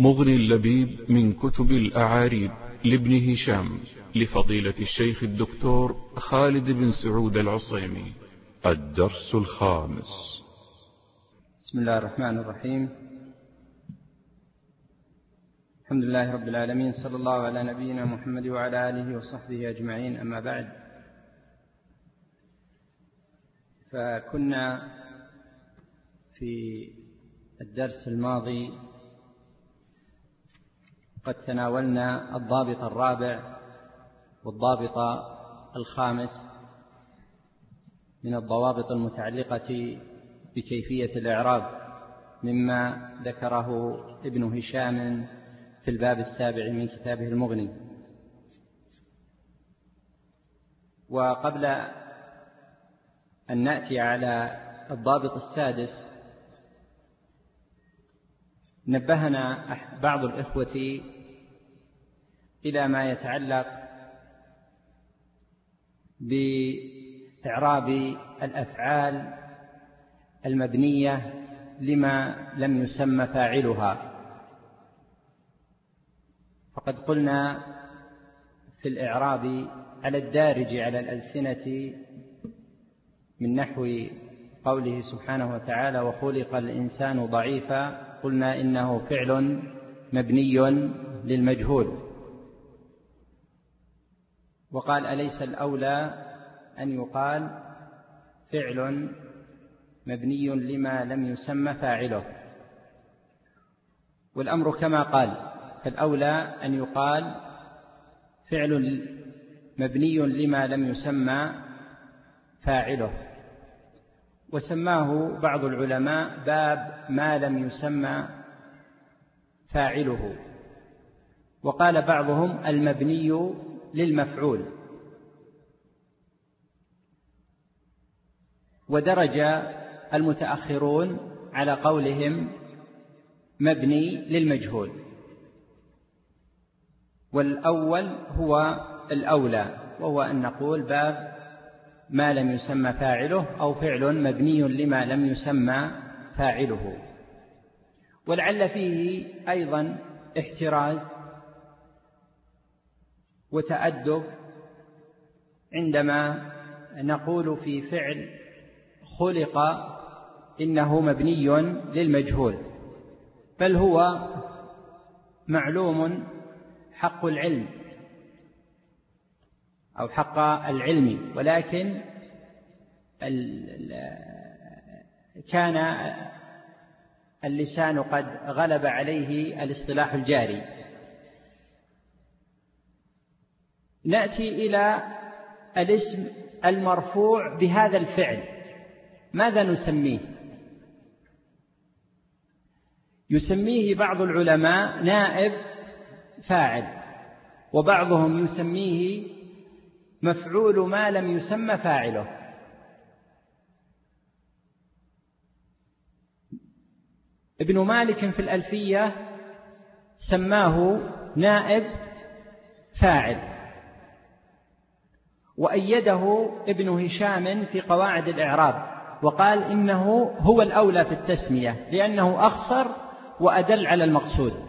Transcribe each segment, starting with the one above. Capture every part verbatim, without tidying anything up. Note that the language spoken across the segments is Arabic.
مغني اللبيب من كتب الأعاريب لابن هشام لفضيلة الشيخ الدكتور خالد بن سعود العصيمي. الدرس الخامس. بسم الله الرحمن الرحيم. الحمد لله رب العالمين، صلى الله على نبينا محمد وعلى آله وصحبه أجمعين، أما بعد. فكنا في الدرس الماضي قد تناولنا الضابط الرابع والضابط الخامس من الضوابط المتعلقة بكيفية الإعراب مما ذكره ابن هشام في الباب السابع من كتابه المغني. وقبل أن نأتي على الضابط السادس نبهنا بعض الإخوة إلى ما يتعلق بإعراب الأفعال المبنية لما لم يسمى فاعلها. فقد قلنا في الإعراب على الدارج على الألسنة من نحو قوله سبحانه وتعالى وخلق الإنسان ضعيفا، قلنا إنه فعل مبني للمجهول. وقال أليس الأولى أن يقال فعل مبني لما لم يسمى فاعله؟ والأمر كما قال، فالأولى أن يقال فعل مبني لما لم يسمى فاعله. وسماه بعض العلماء باب ما لم يسمى فاعله، وقال بعضهم المبني للمفعول. ودرج المتأخرون على قولهم مبني للمجهول، والأول هو الأولى، وهو أن نقول باب ما لم يسمى فاعله أو فعل مبني لما لم يسمى فاعله. ولعل فيه أيضا احتراز وتأدب عندما نقول في فعل خلق إنه مبني للمجهول، بل هو معلوم حق العلم أو حق العلم، ولكن كان اللسان قد غلب عليه الاصطلاح الجاري. نأتي إلى الاسم المرفوع بهذا الفعل، ماذا نسميه؟ يسميه بعض العلماء نائب فاعل، وبعضهم يسميه مفعول ما لم يسمى فاعله. ابن مالك في الألفية سماه نائب فاعل، وأيده ابن هشام في قواعد الإعراب وقال إنه هو الأولى في التسمية لأنه أخصر وأدل على المقصود.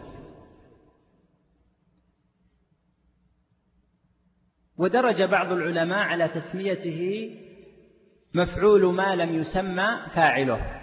ودرج بعض العلماء على تسميته مفعول ما لم يسمى فاعله،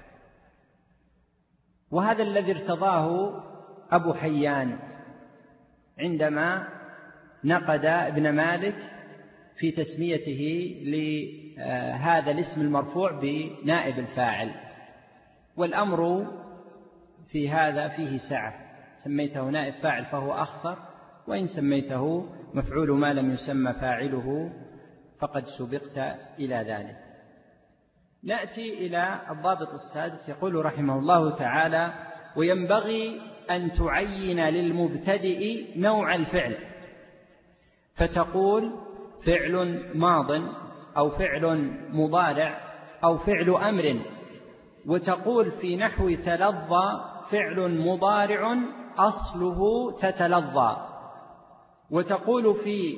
وهذا الذي ارتضاه أبو حيان عندما نقد ابن مالك في تسميته لهذا الاسم المرفوع بنائب الفاعل. والأمر في هذا فيه سعة، سميته نائب فاعل فهو أخصر، وإن سميته مفعول ما لم يسمى فاعله فقد سبقت إلى ذلك. نأتي إلى الضابط السادس. يقول رحمه الله تعالى وينبغي أن تعين للمبتدئ نوع الفعل، فتقول فعل ماض أو فعل مضارع أو فعل أمر، وتقول في نحو تلظى فعل مضارع أصله تتلظى، وتقول في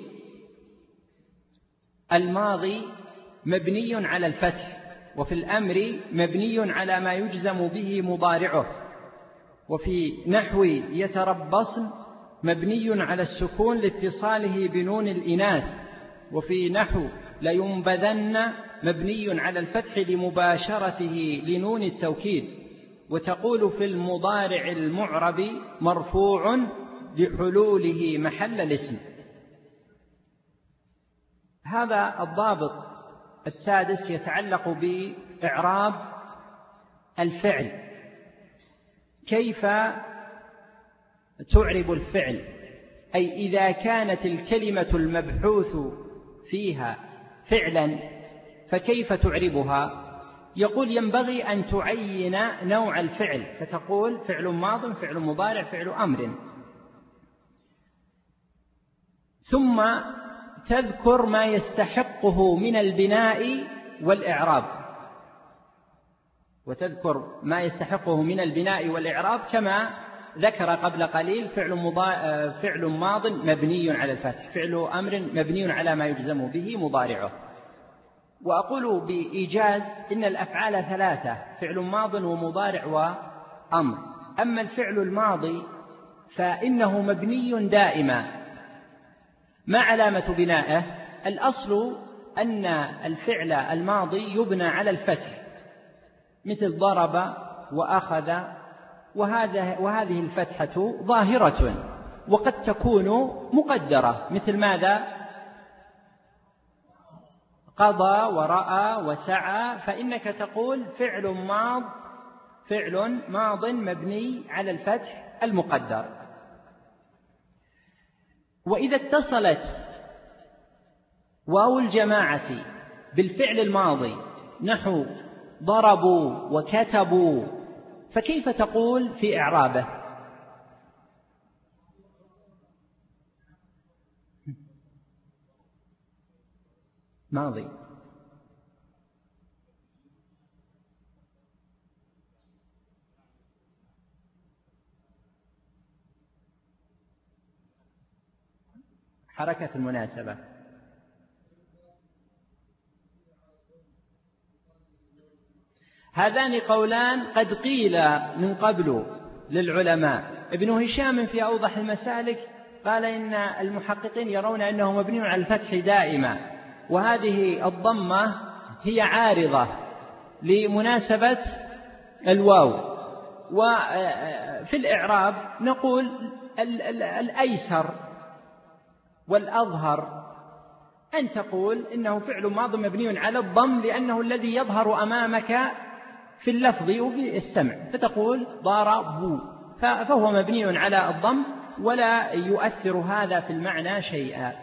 الماضي مبني على الفتح، وفي الأمر مبني على ما يجزم به مضارعه. وفي نحو يتربصن مبني على السكون لاتصاله بنون الإناث، وفي نحو لينبذن مبني على الفتح لمباشرته لنون التوكيد. وتقول في المضارع المعرب مرفوع لحلوله محل الاسم. هذا الضابط السادس يتعلق بإعراب الفعل. كيف تعرب الفعل؟ أي إذا كانت الكلمة المبحوث فيها فعلا فكيف تعربها؟ يقول ينبغي أن تعين نوع الفعل، فتقول فعل ماض، فعل مضارع، فعل أمر، ثم تذكر ما يستحقه من البناء والإعراب، وتذكر ما يستحقه من البناء والإعراب كما ذكر قبل قليل فعل, مضا... فعل ماض مبني على الفتح، فعل أمر مبني على ما يجزم به مضارعه. وأقول بإيجاز إن الأفعال ثلاثة: فعل ماض ومضارع وأمر. أما الفعل الماضي فإنه مبني دائما. ما علامة بنائه؟ الأصل أن الفعل الماضي يبنى على الفتح، مثل ضرب وأخذ، وهذا وهذه الفتحة ظاهرة، وقد تكون مقدرة، مثل ماذا؟ قضى ورأى وسعى، فإنك تقول فعل ماض فعل ماض مبني على الفتح المقدر. وإذا اتصلت واو الجماعة بالفعل الماضي نحو ضربوا وكتبوا، فكيف تقول في إعرابه؟ ماضي. حركة المناسبة. هذان قولان قد قيل من قبل للعلماء. ابن هشام في أوضح المسالك قال إن المحققين يرون أنه مبني على الفتح دائما، وهذه الضمة هي عارضة لمناسبة الواو. وفي الإعراب نقول الأيسر والأظهر أن تقول إنه فعل ماض مبني على الضم لأنه الذي يظهر أمامك في اللفظ وفي السمع، فتقول ضربوا، فهو مبني على الضم ولا يؤثر هذا في المعنى شيئا.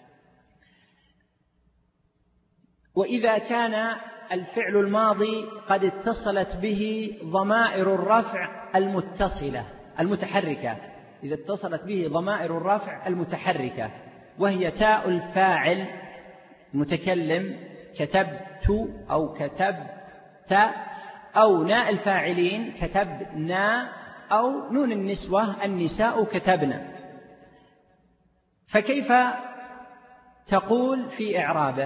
وإذا كان الفعل الماضي قد اتصلت به ضمائر الرفع المتصلة المتحركة، إذا اتصلت به ضمائر الرفع المتحركة وهي تاء الفاعل متكلم كتبت أو كتبت، أو ناء الفاعلين كتبنا، أو نون النسوة النساء كتبنا، فكيف تقول في إعرابه؟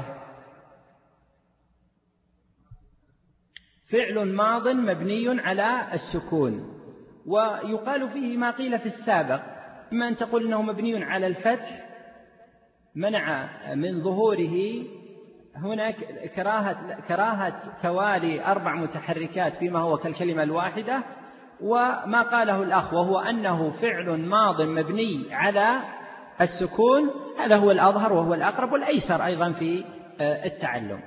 فعل ماض مبني على السكون، ويقال فيه ما قيل في السابق، إما أن تقول إنه مبني على الفتح منع من ظهوره هناك كراهة, كراهة توالي أربع متحركات فيما هو كالكلمة الواحدة، وما قاله الأخ وهو أنه فعل ماض مبني على السكون، هذا هو الأظهر وهو الأقرب والأيسر أيضا في التعلم.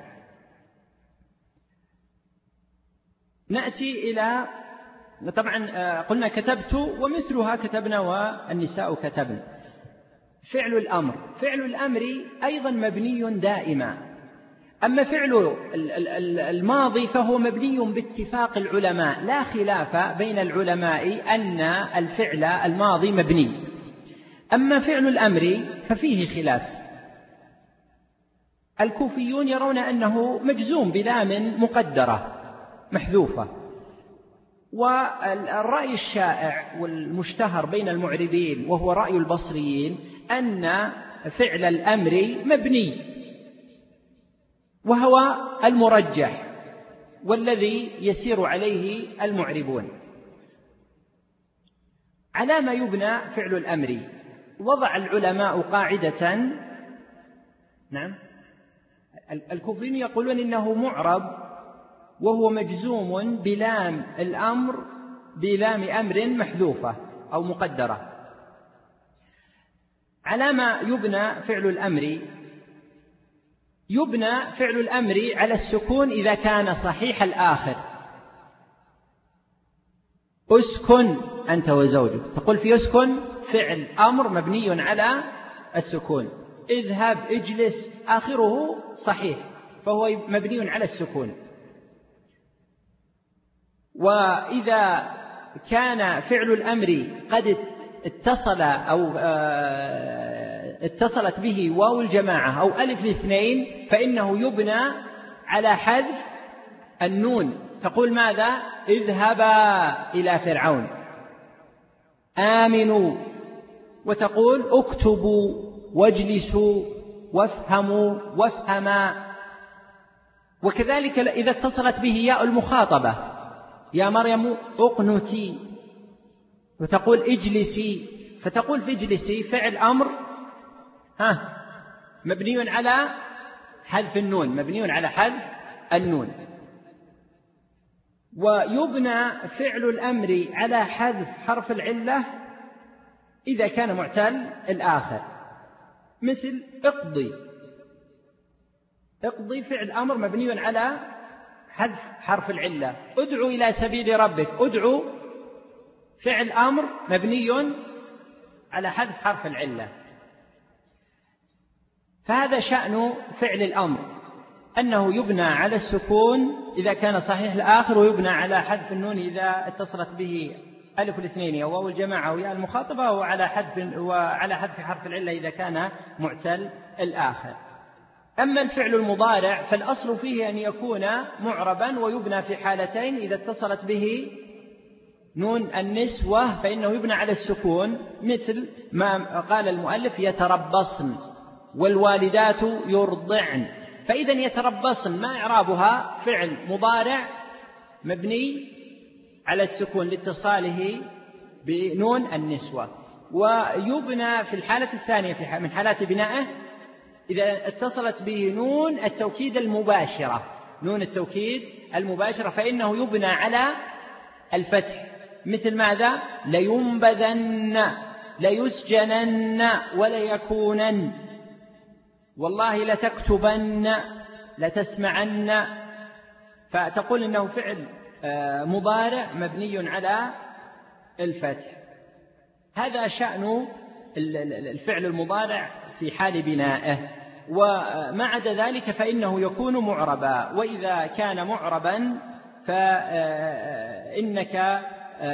نأتي إلى، طبعا قلنا كتبت ومثلها كتبنا والنساء كتبن. فعل الأمر، فعل الأمر أيضا مبني دائما. أما فعل الماضي فهو مبني باتفاق العلماء، لا خلاف بين العلماء أن الفعل الماضي مبني. أما فعل الأمر ففيه خلاف، الكوفيون يرون أنه مجزوم بلام مقدرة محذوفة، والرأي الشائع والمشتهر بين المعربين وهو رأي البصريين أن فعل الأمر مبني، وهو المرجح والذي يسير عليه المعربون. على ما يبنى فعل الأمر؟ وضع العلماء قاعدة. نعم، الكوفيين يقولون إنه معرب وهو مجزوم بلام الأمر بلام أمر محذوفة أو مقدرة. على ما يبنى فعل الأمر؟ يبنى فعل الأمر على السكون إذا كان صحيح الآخر. أسكن أنت وزوجك، تقول في أسكن فعل أمر مبني على السكون. اذهب، اجلس، آخره صحيح فهو مبني على السكون. وإذا كان فعل الأمر قد اتصل أو اتصلت به واو الجماعة أو ألف الاثنين فإنه يبنى على حذف النون. تقول ماذا؟ اذهبا إلى فرعون، آمنوا، وتقول اكتبوا واجلسوا وافهموا وافهما. وكذلك إذا اتصلت به ياء المخاطبة، يا مريم اقنتي، وتقول اجلسي، فتقول في اجلسي فعل أمر ها مبني على حذف النون، مبني على حذف النون. ويبنى فعل الأمر على حذف حرف العلة إذا كان معتل الآخر، مثل اقضي. اقضي فعل أمر مبني على حذف حرف العلة. ادعو إلى سبيل ربك، ادعو فعل أمر مبني على حذف حرف العلة. فهذا شأن فعل الأمر، أنه يبنى على السكون إذا كان صحيح الآخر، ويبنى على حذف النون إذا اتصلت به ألف الاثنين أو واو الجماعة أو ياء المخاطبة، وعلى حذف وعلى حذف حرف العلة إذا كان معتل الآخر. أما الفعل المضارع فالأصل فيه أن يكون معربا ويبنى في حالتين: إذا اتصلت به نون النسوة فإنه يبنى على السكون، مثل ما قال المؤلف يتربصن والوالدات يرضعن. فإذا يتربصن ما إعرابها؟ فعل مضارع مبني على السكون لاتصاله بنون النسوة. ويبنى في الحالة الثانية من حالات بنائه إذا اتصلت به نون التوكيد المباشرة، نون التوكيد المباشرة فإنه يبنى على الفتح، مثل ماذا؟ لينبذن، ليسجنن، وليكونن، والله لتكتبن، لتسمعن. فتقول إنه فعل مضارع مبني على الفتح. هذا شأن الفعل المضارع في حال بنائه. وما عدا ذلك فإنه يكون معربا، وإذا كان معربا فإنك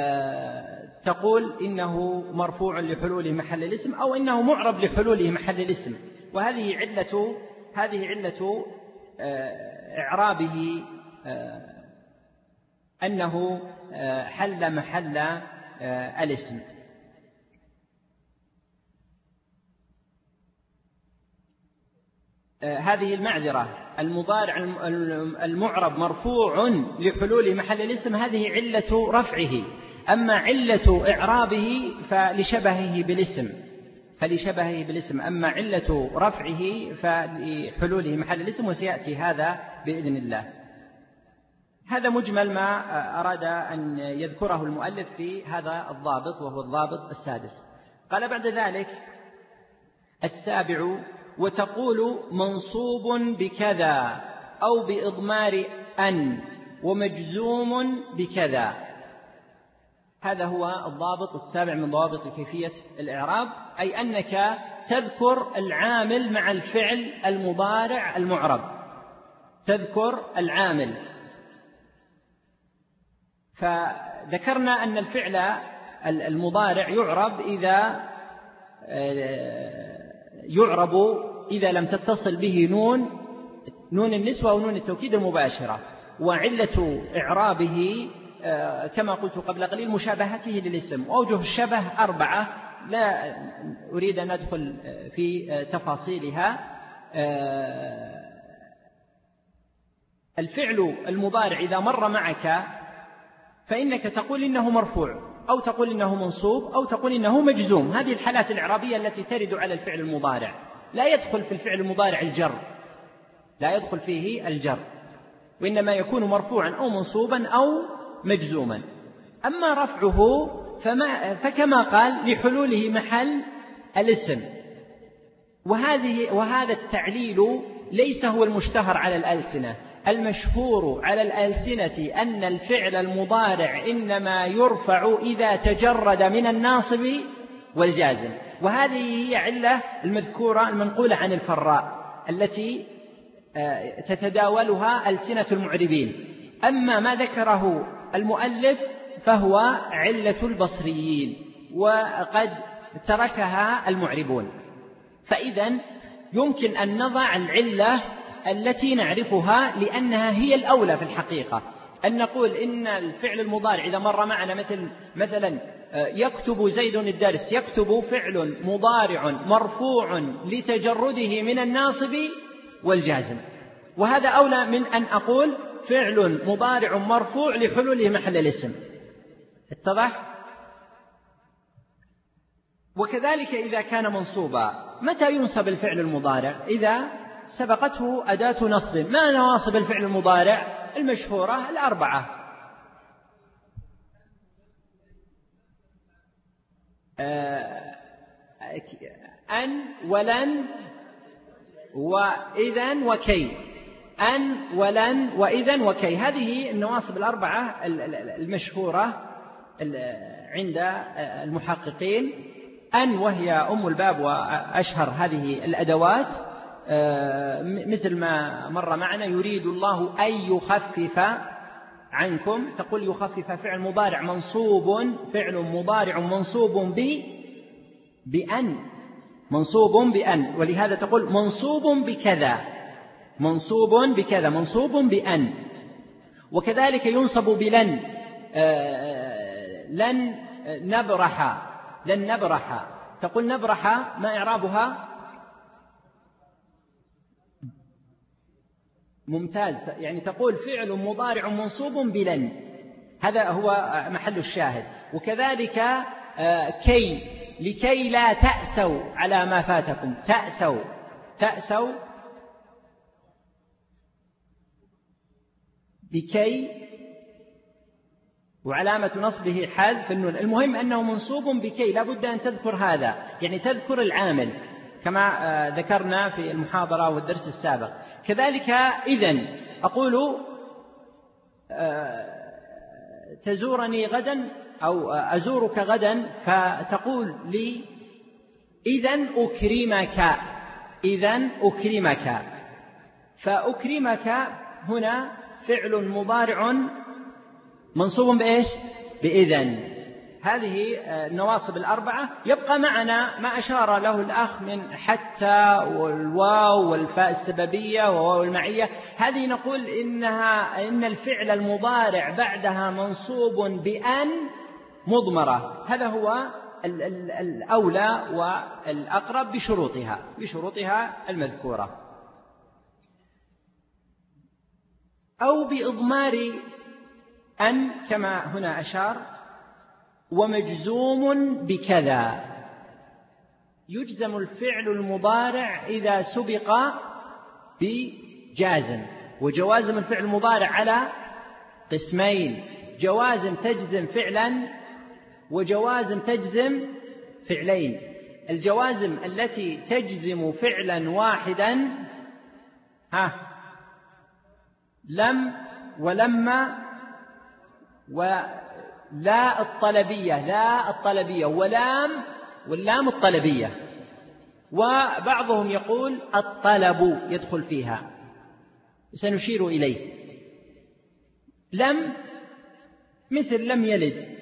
تقول إنه مرفوع لحلوله محل الاسم، أو إنه معرب لحلوله محل الاسم. وهذه علة هذه علة إعرابه أنه حل محل الاسم. هذه المعذرة، المضارع المعرب مرفوع لحلول محل الاسم، هذه علة رفعه. أما علة إعرابه فلشبهه بالاسم فلشبهه بالاسم أما علة رفعه فلحلوله محل الاسم، وسيأتي هذا بإذن الله. هذا مجمل ما أراد أن يذكره المؤلف في هذا الضابط، وهو الضابط السادس. قال بعد ذلك: السابع: وتقول منصوب بكذا أو بإضمار أن ومجزوم بكذا. هذا هو الضابط السابع من ضوابط كيفية الإعراب، أي أنك تذكر العامل مع الفعل المضارع المعرب، تذكر العامل. فذكرنا أن الفعل المضارع يعرب إذا يعرب إذا لم تتصل به نون نون النسوة ونون التوكيد المباشرة. وعلة إعرابه كما قلت قبل قليل مشابهته للاسم. وأوجه الشبه أربعة لا أريد أن أدخل في تفاصيلها. الفعل المضارع إذا مر معك فإنك تقول إنه مرفوع، أو تقول إنه منصوب أو تقول إنه مجزوم. هذه الحالات الإعرابية التي ترد على الفعل المضارع. لا يدخل في الفعل المضارع الجر، لا يدخل فيه الجر، وإنما يكون مرفوعا أو منصوبا أو مجزوما. أما رفعه فما فكما قال لحلوله محل الاسم. وهذه وهذا التعليل ليس هو المشتهر على الألسنة. المشهور على الألسنة أن الفعل المضارع إنما يرفع إذا تجرد من الناصب والجازم، وهذه هي علة المذكورة المنقولة عن الفراء التي تتداولها ألسنة المعربين. أما ما ذكره المؤلف فهو علة البصريين، وقد تركها المعربون. فإذن يمكن أن نضع العلة التي نعرفها لأنها هي الأولى في الحقيقة، أن نقول إن الفعل المضارع إذا مر معنا مثل مثلا يكتب زيد الدرس، يكتب فعل مضارع مرفوع لتجرده من الناصب والجازم، وهذا أولى من أن أقول فعل مضارع مرفوع لحلوله محل الاسم. اتضح؟ وكذلك إذا كان منصوبا، متى ينصب الفعل المضارع؟ إذا سبقته أداة نصب. ما نواصب الفعل المضارع؟ المشهورة الأربعة: أن ولن وإذن وكي. أن ولن وإذن وكي، هذه النواصب الأربعة المشهورة عند المحققين. أن وهي أم الباب وأشهر هذه الأدوات، مثل ما مر معنا: يريد الله أن يخفف عنكم. تقول يخفف فعل مضارع منصوب، فعل مضارع منصوب ب بأن، منصوب بأن، ولهذا تقول منصوب بكذا، منصوب بكذا، منصوب بأن. وكذلك ينصب بلن، لن نبرح، لن نبرح. تقول نبرح، ما إعرابها؟ ممتاز، يعني تقول فعل مضارع منصوب بلن، هذا هو محل الشاهد. وكذلك كي، لكي لا تأسوا على ما فاتكم، تأسوا، تأسوا بكي، وعلامة نصبه حذف النون. المهم أنه منصوب بكي، لا بد أن تذكر هذا، يعني تذكر العامل كما ذكرنا في المحاضرة والدرس السابق. كذلك إذن، أقول تزورني غدا أو أزورك غدا، فتقول لي إذن أكرمك، إذن أكرمك. فأكرمك هنا فعل مضارع منصوب بإيش؟ بإذن. هذه النواصب الأربعة. يبقى معنا ما أشار له الأخ من حتى والواو والفاء السببية وواو المعية. هذه نقول إنها إن الفعل المضارع بعدها منصوب بأن مضمرة، هذا هو الأولى والأقرب بشروطها، بشروطها المذكورة. أو بإضمار أن كما هنا أشار: ومجزوم بكذا. يجزم الفعل المضارع إذا سبق بجازم. وجوازم الفعل المضارع على قسمين: جوازم تجزم فعلا، وجوازم تجزم فعلين. الجوازم التي تجزم فعلا واحدا: ها لم ولما ولا الطلبية، لا الطلبية، ولام واللام الطلبية. وبعضهم يقول الطلب يدخل فيها، سنشير إليه. لم مثل لم يلد،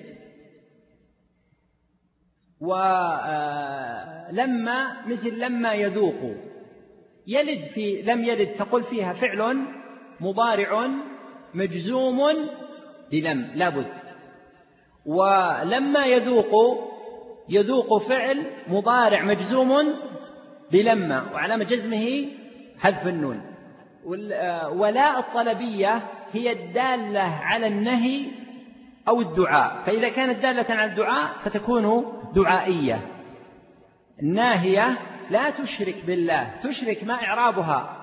ولما مثل لما يذوق. يلد في لم يلد تقول فيها فعل مضارع مجزوم بلم لابد. ولما يذوق، يذوق فعل مضارع مجزوم بلما، وعلامة جزمه حذف النون. ولا الطلبية هي الدالة على النهي أو الدعاء، فإذا كانت دالة على الدعاء فتكون دعائية. الناهية لا تشرك بالله، تشرك ما إعرابها؟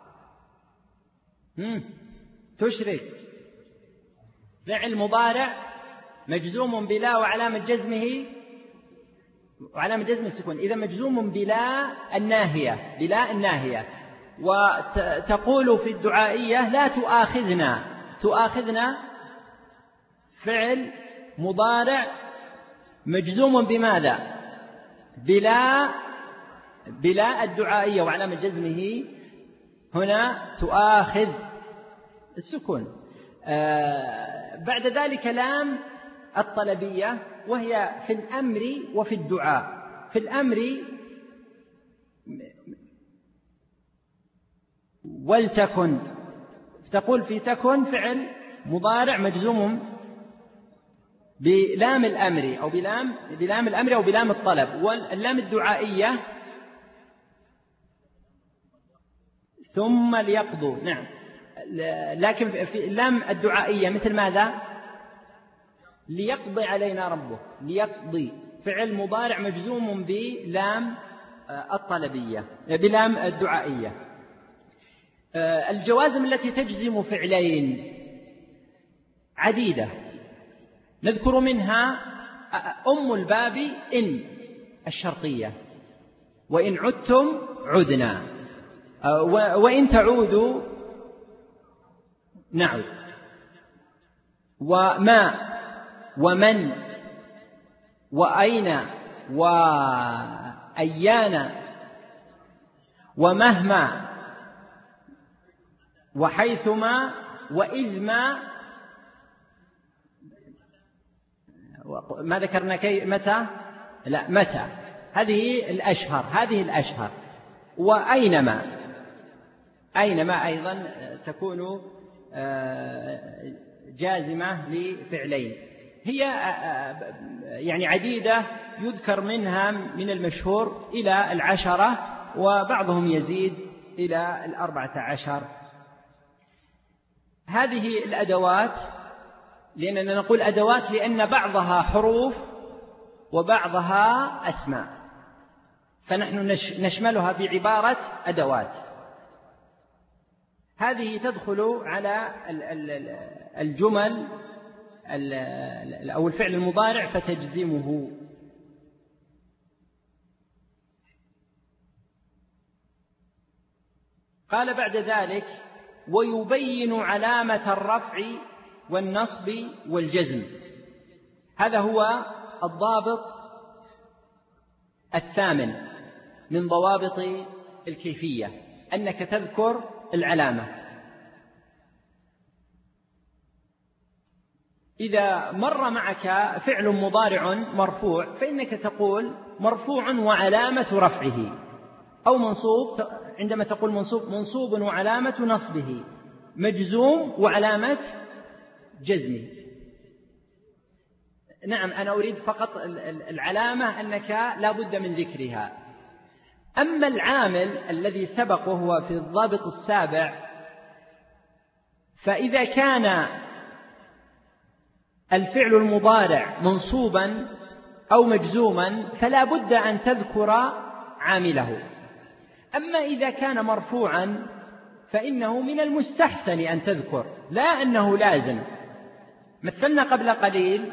تشرك فعل مضارع مجزوم بلا وعلامة جزمه وعلامة جزم السكون، إذا مجزوم بلا الناهية، بلا الناهية. وتقول في الدعائية لا تؤاخذنا، تؤاخذنا فعل مضارع مجزوم بماذا؟ بلا بلا الدعائية وعلامة جزمه هنا تؤاخذ السكون. آه بعد ذلك لام الطلبية، وهي في الأمر وفي الدعاء. في الأمر ولتكن، تقول في تكن فعل مضارع مجزوم بلام الأمر أو بلام بلام الأمر أو بلام الطلب. واللام الدعائية ثم ليقضوا، نعم، لكن في اللام الدعائية مثل ماذا؟ ليقضي علينا ربه، ليقضي فعل مضارع مجزوم بلام الطلبية بلام الدعائية. الجوازم التي تجزم فعلين عديدة، نذكر منها أم الباب إن الشرطية، وإن عدتم عدنا، وإن تعودوا نعد، وما ومن وأين وأيان ومهما وحيثما وإذما. ما ذكرنا كي متى؟ لا، متى، هذه الأشهر، هذه الأشهر. وأينما، أينما أيضا تكون جازمة لفعلين، هي يعني عديدة، يذكر منها من المشهور إلى العشرة، وبعضهم يزيد إلى الأربعة عشر. هذه الأدوات، لأننا نقول أدوات لأن بعضها حروف وبعضها أسماء، فنحن نشملها بعبارة أدوات. هذه تدخل على الجمل أو الفعل المضارع فتجزمه. قال بعد ذلك: ويبين علامة الرفع والنصب والجزم. هذا هو الضابط الثامن من ضوابط الكيفية، أنك تذكر العلامة. إذا مر معك فعل مضارع مرفوع فإنك تقول مرفوع وعلامة رفعه، أو منصوب، عندما تقول منصوب منصوب وعلامة نصبه، مجزوم وعلامة جزمه. نعم، أنا أريد فقط العلامة أنك لا بد من ذكرها. أما العامل الذي سبق وهو في الضابط السابع، فإذا كان الفعل المضارع منصوبا أو مجزوما فلا بد أن تذكر عامله. أما إذا كان مرفوعا فإنه من المستحسن أن تذكر، لا أنه لازم. مثلنا قبل قليل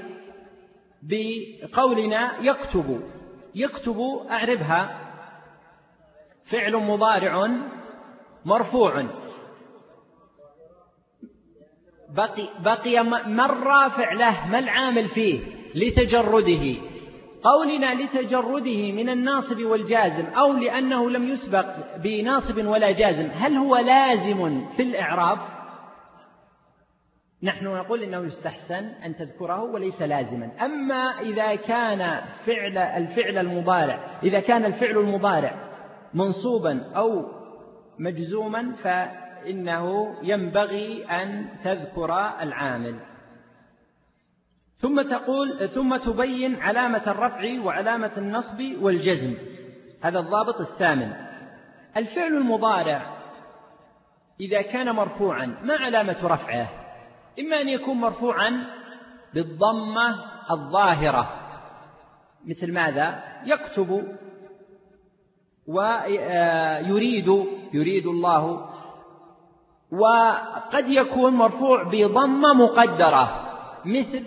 بقولنا يكتب، يكتب أعربها فعل مضارع مرفوع، بقي, بقي مر فعله، ما العامل فيه؟ لتجرده. قولنا لتجرده من الناصب والجازم أو لأنه لم يسبق بناصب ولا جازم، هل هو لازم في الإعراب؟ نحن نقول إنه يستحسن أن تذكره وليس لازما. أما إذا كان فعل الفعل المضارع إذا كان الفعل المضارع منصوبا أو مجزوما فإنه ينبغي أن تذكر العامل. ثم تقول ثم تبين علامة الرفع وعلامة النصب والجزم. هذا الضابط الثامن. الفعل المضارع إذا كان مرفوعا ما علامة رفعه؟ إما أن يكون مرفوعا بالضمة الظاهرة، مثل ماذا؟ يكتب، ويريد يريد الله. وقد يكون مرفوع بضمة مقدرة، مثل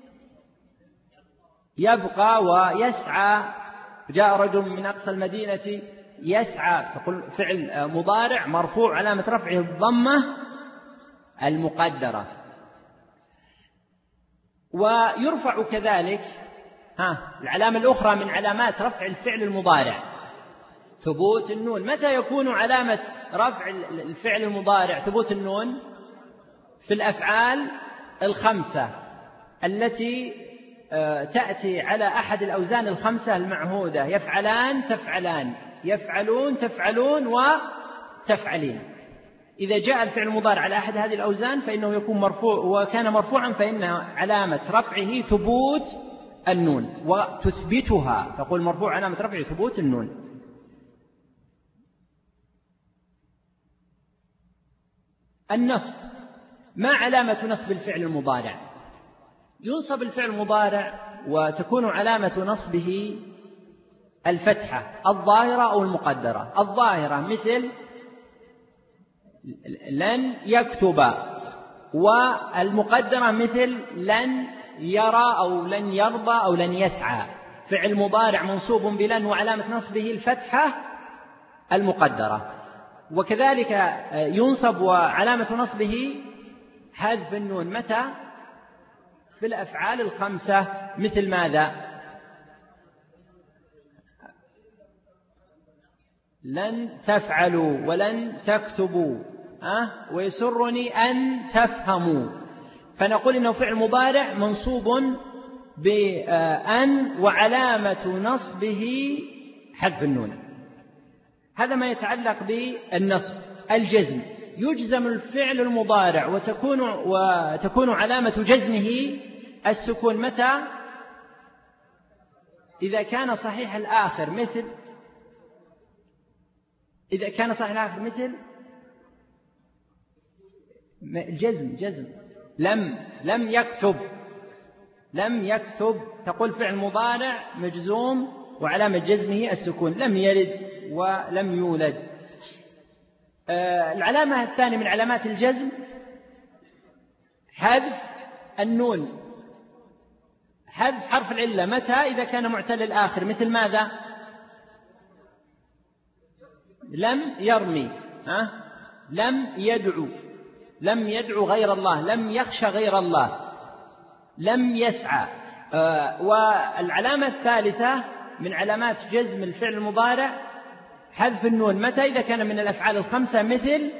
يبقى ويسعى. جاء رجل من أقصى المدينة يسعى، تقول فعل مضارع مرفوع علامة رفعه الضمة المقدرة. ويرفع كذلك ها العلامة الأخرى من علامات رفع الفعل المضارع ثبوت النون. متى يكون علامة رفع الفعل المضارع ثبوت النون؟ في الأفعال الخمسة التي تأتي على أحد الأوزان الخمسة المعهودة: يفعلان تفعلان، يفعلون تفعلون، وتفعلين. إذا جاء الفعل المضارع على أحد هذه الأوزان فإنه يكون مرفوع، وكان مرفوعا فإن علامة رفعه ثبوت النون وتثبتها، فقول مرفوع علامة رفعه ثبوت النون. النصب، ما علامة نصب الفعل المضارع؟ ينصب الفعل المضارع وتكون علامة نصبه الفتحة الظاهرة أو المقدرة. الظاهرة مثل لن يكتب، والمقدرة مثل لن يرى أو لن يرضى أو لن يسعى. فعل مضارع منصوب بلن وعلامة نصبه الفتحة المقدرة. وكذلك ينصب وعلامة نصبه حذف النون. متى؟ في الأفعال الخمسة، مثل ماذا؟ لن تفعلوا ولن تكتبوا أه؟ ويسرني أن تفهموا. فنقول إنه فعل مضارع منصوب بأن وعلامة نصبه حذف النون. هذا ما يتعلق بالنصب. الجزم، يجزم الفعل المضارع وتكون, وتكون علامة جزمه السكون. متى؟ إذا كان صحيح الآخر، مثل إذا كان صحيح الآخر مثل الجزم جزم لم لم يكتب لم يكتب تقول فعل مضارع مجزوم وعلامة جزمه السكون. لم يلد ولم يولد. آه العلامة الثانية من علامات الجزم حذف النون، حذف حرف العلة. متى؟ إذا كان معتل الآخر، مثل ماذا؟ لم يرمي أه؟ لم يدعو لم يدعو غير الله، لم يخشى غير الله، لم يسعى. آه والعلامة الثالثة من علامات جزم الفعل المضارع حذف النون. متى؟ إذا كان من الأفعال الخمسة، مثل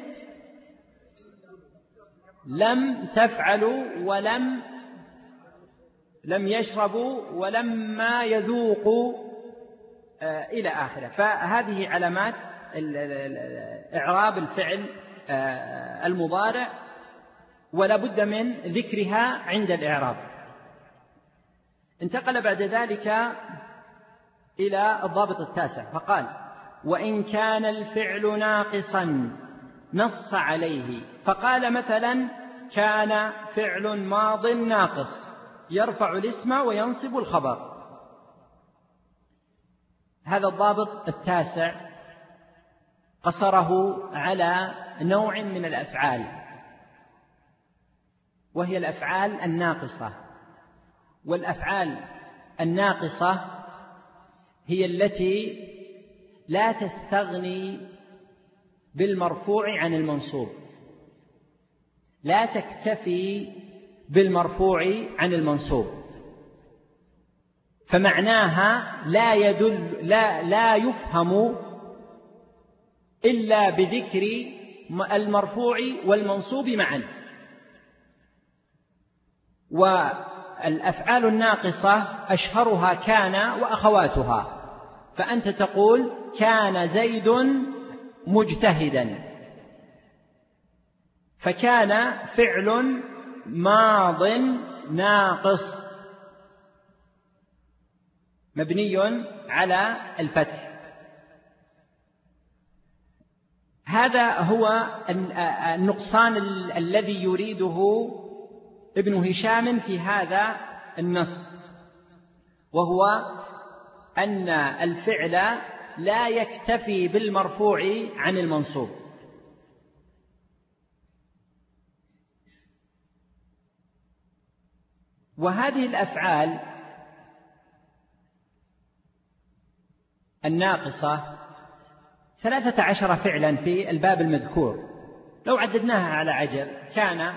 لم تفعلوا ولم لم يشربوا ولما يذوقوا آه إلى آخره. فهذه علامات إعراب الفعل آه المضارع، ولا بد من ذكرها عند الإعراب. انتقل بعد ذلك إلى الضابط التاسع فقال: وإن كان الفعل ناقصا نص عليه. فقال مثلا: كان فعل ماض ناقص يرفع الاسم وينصب الخبر. هذا الضابط التاسع قصره على نوع من الأفعال، وهي الأفعال الناقصة. والأفعال الناقصة هي التي لا تستغني بالمرفوع عن المنصوب، لا تكتفي بالمرفوع عن المنصوب. فمعناها لا يدل لا لا يفهم إلا بذكر المرفوع والمنصوب معا. والأفعال الناقصة أشهرها كان وأخواتها. فأنت تقول: كان زيد مجتهدا، فكان فعل ماض ناقص مبني على الفتح. هذا هو النقصان الذي يريده ابن هشام في هذا النص، وهو أن الفعل لا يكتفي بالمرفوع عن المنصوب. وهذه الأفعال الناقصة ثلاثة عشر فعلا في الباب المذكور، لو عددناها على عجل: كان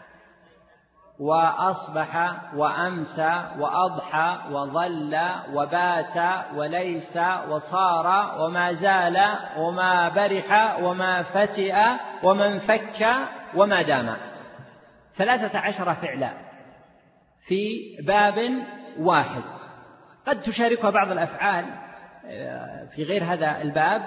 وأصبح وأمسى وأضحى وظل وبات وليس وصار وما زال وما برح وما فتئ وما انفك وما دام. ثلاثة عشر فعلا في باب واحد، قد تشاركها بعض الأفعال في غير هذا الباب،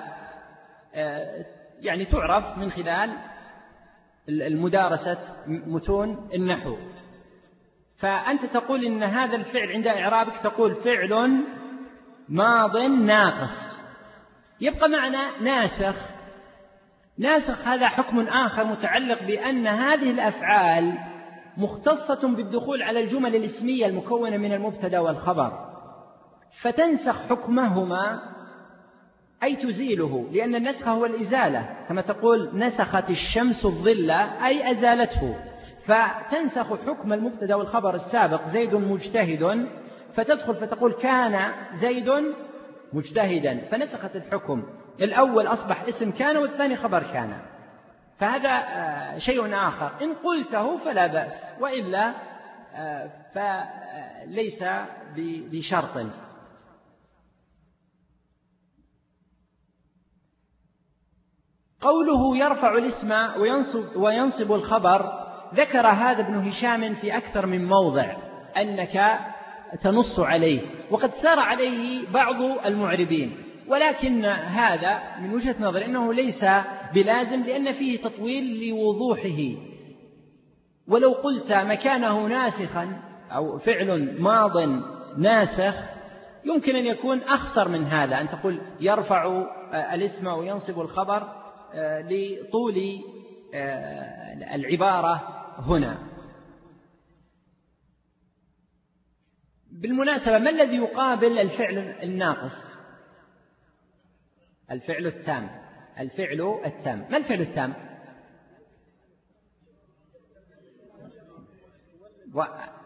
يعني تعرف من خلال المدارسة متون النحو. فأنت تقول إن هذا الفعل عند إعرابك تقول فعل ماض ناقص، يبقى معنا ناسخ. ناسخ هذا حكم آخر متعلق بأن هذه الأفعال مختصة بالدخول على الجمل الاسمية المكونة من المبتدأ والخبر، فتنسخ حكمهما أي تزيله، لأن النسخ هو الإزالة، كما تقول نسخت الشمس الظل أي أزالته، فتنسخ حكم المبتدأ والخبر السابق زيد مجتهد، فتدخل فتقول كان زيد مجتهدا، فنسخت الحكم الأول أصبح اسم كان والثاني خبر كان. فهذا شيء آخر، إن قلته فلا بأس، وإلا فليس بشرط. قوله يرفع الاسم وينصب, وينصب الخبر، ذكر هذا ابن هشام في أكثر من موضع أنك تنص عليه، وقد سار عليه بعض المعربين، ولكن هذا من وجهة نظر أنه ليس بلازم، لأن فيه تطويل لوضوحه. ولو قلت مكانه ناسخا أو فعل ماض ناسخ يمكن أن يكون أخصر من هذا، أن تقول يرفع الاسم وينصب الخبر لطول العبارة هنا. بالمناسبة، ما الذي يقابل الفعل الناقص؟ الفعل التام. الفعل التام. ما الفعل التام؟ و...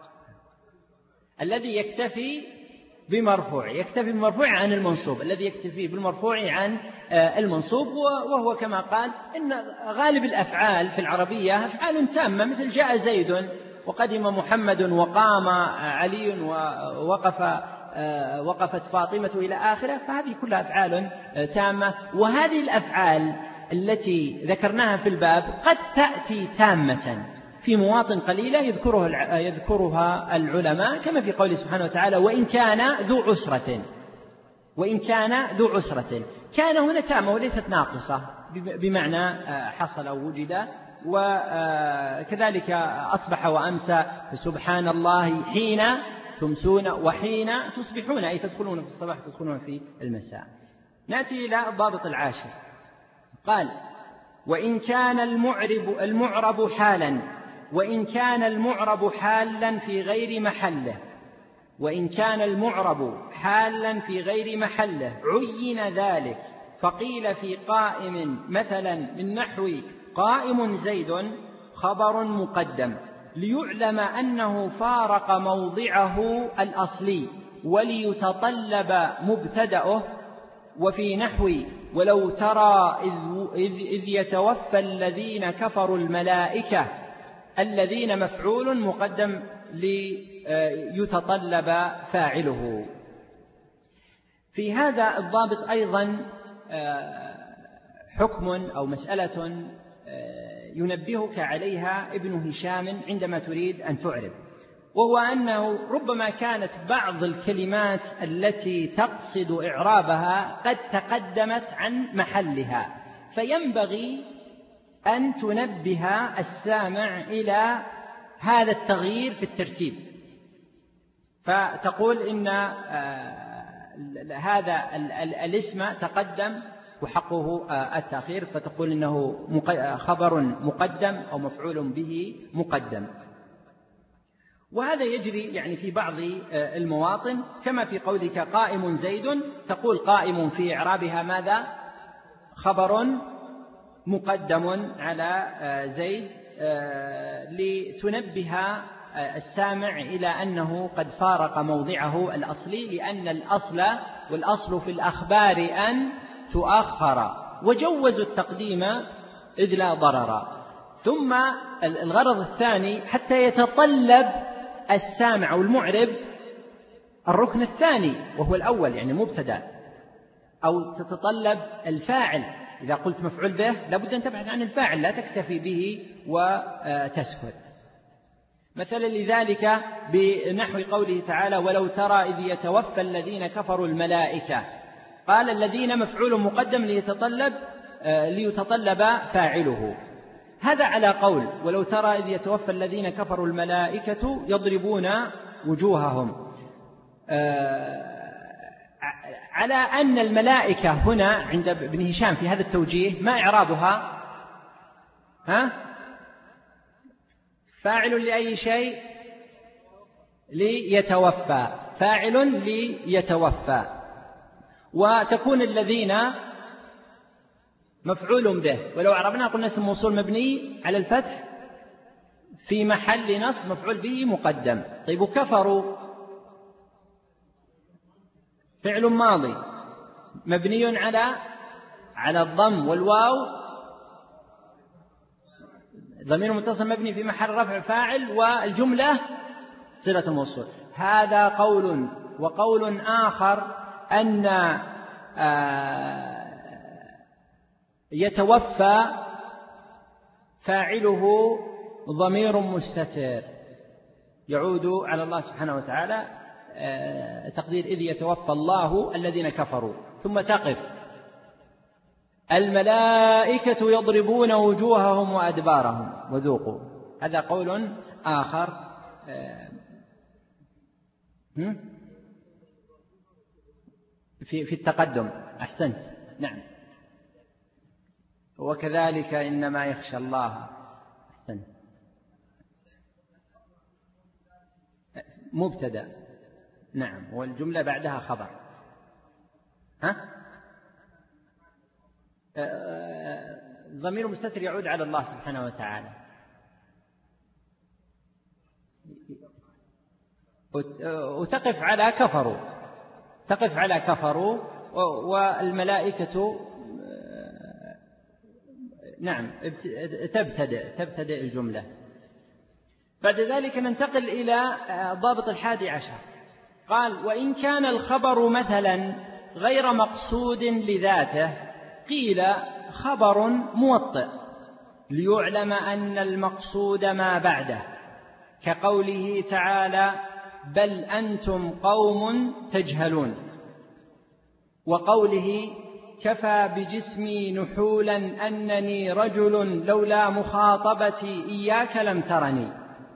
الذي يكتفي بمرفوع، يكتفي بمرفوع عن المنصوب، الذي يكتفي بالمرفوع عن المنصوب، وهو كما قال إن غالب الأفعال في العربية أفعال تامة، مثل جاء زيد وقدم محمد وقام علي ووقف وقفت فاطمة إلى آخره، فهذه كلها أفعال تامة. وهذه الأفعال التي ذكرناها في الباب قد تأتي تامة في مواطن قليلة يذكرها يذكرها العلماء، كما في قوله سبحانه وتعالى وإن كان ذو عسرة. وإن كان ذو عسرة، كان هنا تامة وليست ناقصة بمعنى حصل أو وجد. وكذلك أصبح وأمسى، فسبحان الله حين تمسون وحين تصبحون، أي تدخلون في الصباح تدخلون في المساء. نأتي إلى الضابط العاشر، قال وإن كان المعرب المعرب حالا، وإن كان المعرب حالا في غير محله، وإن كان المعرب حالا في غير محله عين ذلك، فقيل في قائم مثلا من نحو قائم زيد خبر مقدم، ليعلم أنه فارق موضعه الأصلي وليتطلب مبتدأه. وفي نحو ولو ترى إذ, إذ يتوفى الذين كفروا الملائكة، الذين مفعول مقدم ليتطلب فاعله. في هذا الضابط أيضا حكم أو مسألة ينبهك عليها ابن هشام عندما تريد أن تعرب، وهو أنه ربما كانت بعض الكلمات التي تقصد إعرابها قد تقدمت عن محلها، فينبغي أن تنبه السامع إلى هذا التغيير في الترتيب، فتقول إن هذا الاسم تقدم وحقه التأخير، فتقول إنه خبر مقدم أو مفعول به مقدم. وهذا يجري يعني في بعض المواطن، كما في قولك قائم زيد، تقول قائم في إعرابها ماذا؟ خبر مقدم على زيد لتنبه السامع إلى أنه قد فارق موضعه الأصلي، لأن الأصل والأصل في الأخبار أن تؤخر، وجوزوا التقديم إذ لا ضرر. ثم الغرض الثاني حتى يتطلب السامع أو المعرب الركن الثاني وهو الأول، يعني مبتدأ، أو تتطلب الفاعل. إذا قلت مفعول به لابد أن تبحث عن الفاعل، لا تكتفي به وتسكت. مثلا لذلك بنحو قوله تعالى ولو ترى إذ يتوفى الذين كفروا الملائكة، قال الذين مفعول مقدم ليتطلب ليتطلب فاعله. هذا على قول ولو ترى إذ يتوفى الذين كفروا الملائكة يضربون وجوههم، على أن الملائكة هنا عند ابن هشام في هذا التوجيه ما إعرابها؟ ها؟ فاعل لأي شيء؟ ليتوفى، فاعل ليتوفى، وتكون الذين مفعول به، ولو عربنا قلنا اسم موصول مبني على الفتح في محل نصب مفعول به مقدم. طيب وكفروا فعل ماضي مبني على على الضم، والواو ضمير متصل مبني في محل رفع فاعل، والجملة صلة موصول. هذا قول. وقول آخر أن يتوفى فاعله ضمير مستتر يعود على الله سبحانه وتعالى، تقدير إذ يتوفى الله الذين كفروا، ثم تقف الملائكة يضربون وجوههم وأدبارهم وذوقوا. هذا قول آخر. في في التقدم. أحسنت، نعم. وكذلك إنما يخشى الله. أحسنت. مبتدأ، نعم، والجملة بعدها خبر. ها؟ ضمير مستتر يعود على الله سبحانه وتعالى. وتقف على كفروا، تقف على كفروا، والملائكة نعم تبتدئ تبتدئ الجملة. بعد ذلك ننتقل إلى ضابط الحادي عشر. قال وإن كان الخبر مثلا غير مقصود لذاته قيل خبر موطئ ليعلم أن المقصود ما بعده، كقوله تعالى بل أنتم قوم تجهلون، وقوله كفى بجسمي نحولا أنني رجل لولا مخاطبتي إياك لم ترني.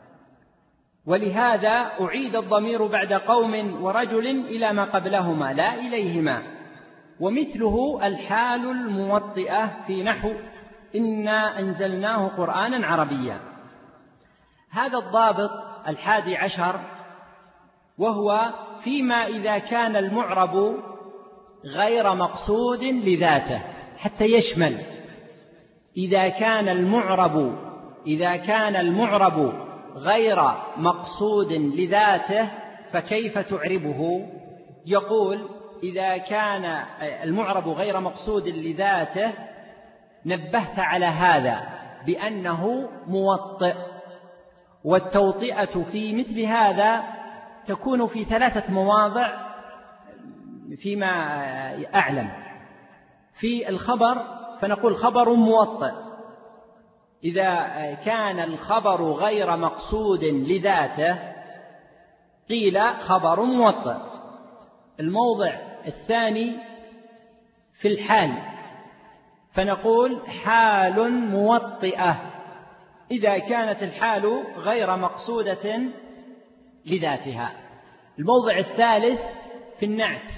ولهذا أعيد الضمير بعد قوم ورجل إلى ما قبلهما لا إليهما. ومثله الحال الموطئة في نحو إنا أنزلناه قرآنا عربيا. هذا الضابط الحادي عشر، وهو فيما إذا كان المعرب غير مقصود لذاته، حتى يشمل إذا كان المعرب إذا كان المعرب غير مقصود لذاته فكيف تعربه؟ يقول إذا كان المعرب غير مقصود لذاته نبهت على هذا بأنه موطئ، والتوطئة في مثل هذا تكون في ثلاثة مواضع فيما أعلم. في الخبر فنقول خبر موطئ إذا كان الخبر غير مقصود لذاته قيل خبر موطئ. الموضع الثاني في الحال فنقول حال موطئة إذا كانت الحال غير مقصودة لذاتها. الموضع الثالث في النعت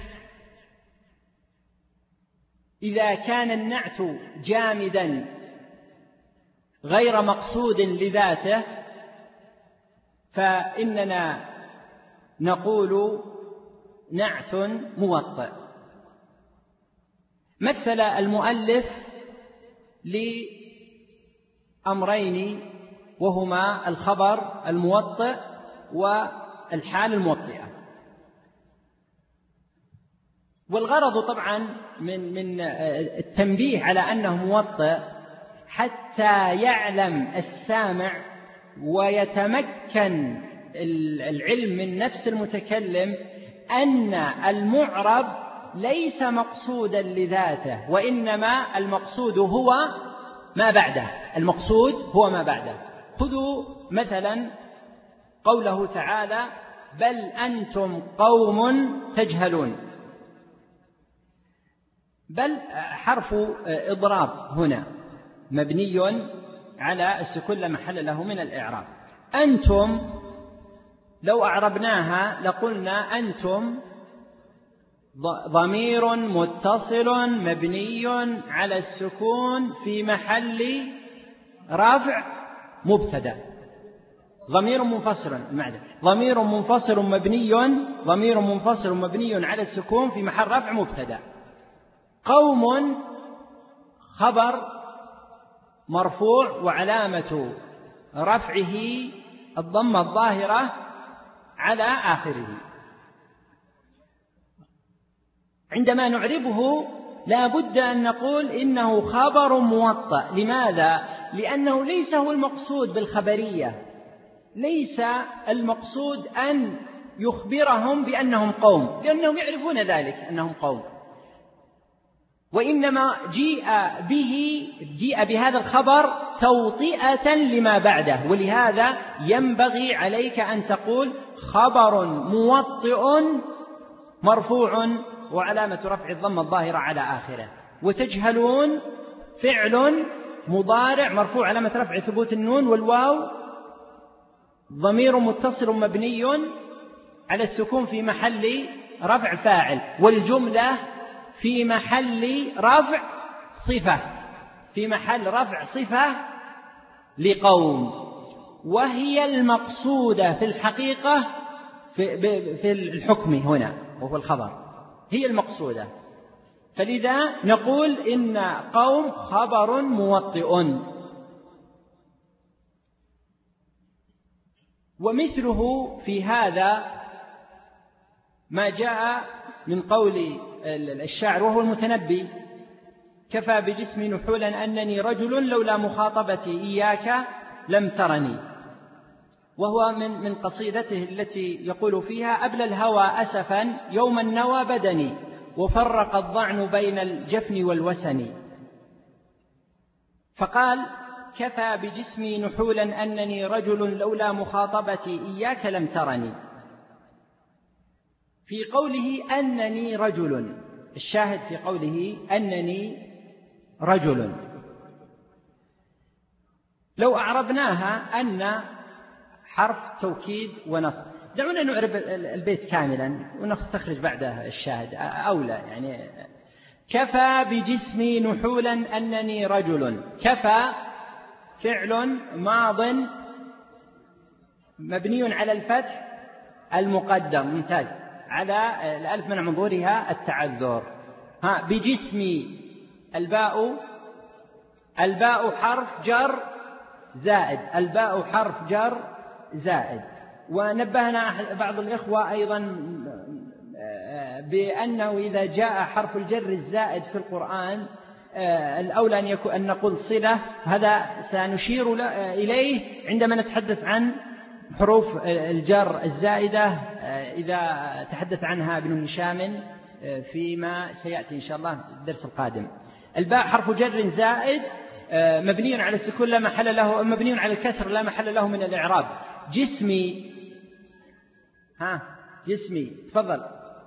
إذا كان النعت جامدا غير مقصود لذاته فإننا نقول نعت موطئ. مثل المؤلف لأمرين وهما الخبر الموطئ والحال الموطئة. والغرض طبعا من من التنبيه على أنه موطئ حتى يعلم السامع ويتمكن العلم من نفس المتكلم أن المعرب ليس مقصودا لذاته، وإنما المقصود هو ما بعده، المقصود هو ما بعده. خذوا مثلا قوله تعالى: بل أنتم قوم تجهلون. بل حرف إضراب هنا مبني على السكون لا محل له من الإعراب. أنتم لو أعربناها لقلنا أنتم ضمير متصل مبني على السكون في محل رافع مبتدأ. ضمير منفصل المعنى ضمير منفصل مبني ضمير منفصل مبني على السكون في محل رفع مبتدأ. قوم خبر مرفوع وعلامة رفعه الضمة الظاهرة على آخره. عندما نعربه لا بد أن نقول إنه خبر موطأ. لماذا؟ لأنه ليس هو المقصود بالخبرية، ليس المقصود أن يخبرهم بأنهم قوم، لأنهم يعرفون ذلك أنهم قوم، وإنما جيء به جيء بهذا الخبر توطئة لما بعده. ولهذا ينبغي عليك أن تقول خبر موطئ مرفوع وعلامة رفع الضمة الظاهرة على آخره. وتجهلون فعل مضارع مرفوع علامة رفع ثبوت النون والواو ضمير متصل مبني على السكون في محل رفع فاعل، والجملة في محل رفع صفة في محل رفع صفة لقوم، وهي المقصودة في الحقيقة في الحكم هنا وهو الخبر، هي المقصودة. فلذا نقول إن قوم خبر موطئ. ومثله في هذا ما جاء من قول الشاعر وهو المتنبي: كفى بجسمي نحولا أنني رجل لولا مخاطبتي إياك لم ترني. وهو من من قصيدته التي يقول فيها: أبلى الهوى أسفا يوم النوى بدني وفرق الضعن بين الجفن والوسن. فقال: كفى بجسمي نحولا أنني رجل لولا مخاطبتي إياك لم ترني. في قوله أنني رجل، الشاهد في قوله أنني رجل، لو أعربناها أن حرف توكيد ونصب. دعونا نعرب البيت كاملا ونستخرج بعده الشاهد أولى. يعني كفى بجسمي نحولا أنني رجل. كفى فعل ماض مبني على الفتح المقدر، ممتاز، على الألف من منظورها التعذر. ها بجسمي الباء الباء حرف جر زائد، الباء حرف جر زائد. ونبهنا بعض الإخوة أيضا بأنه إذا جاء حرف الجر الزائد في القرآن الأولى أن يكون أن نقول صلة. هذا سنشير إليه عندما نتحدث عن حروف الجر الزائدة إذا تحدث عنها ابن هشام فيما سيأتي إن شاء الله الدرس القادم. الباء حرف جر زائد مبني على السكون لا محل له، مبني على الكسر لا محل له من الإعراب. جسمي، ها جسمي تفضل.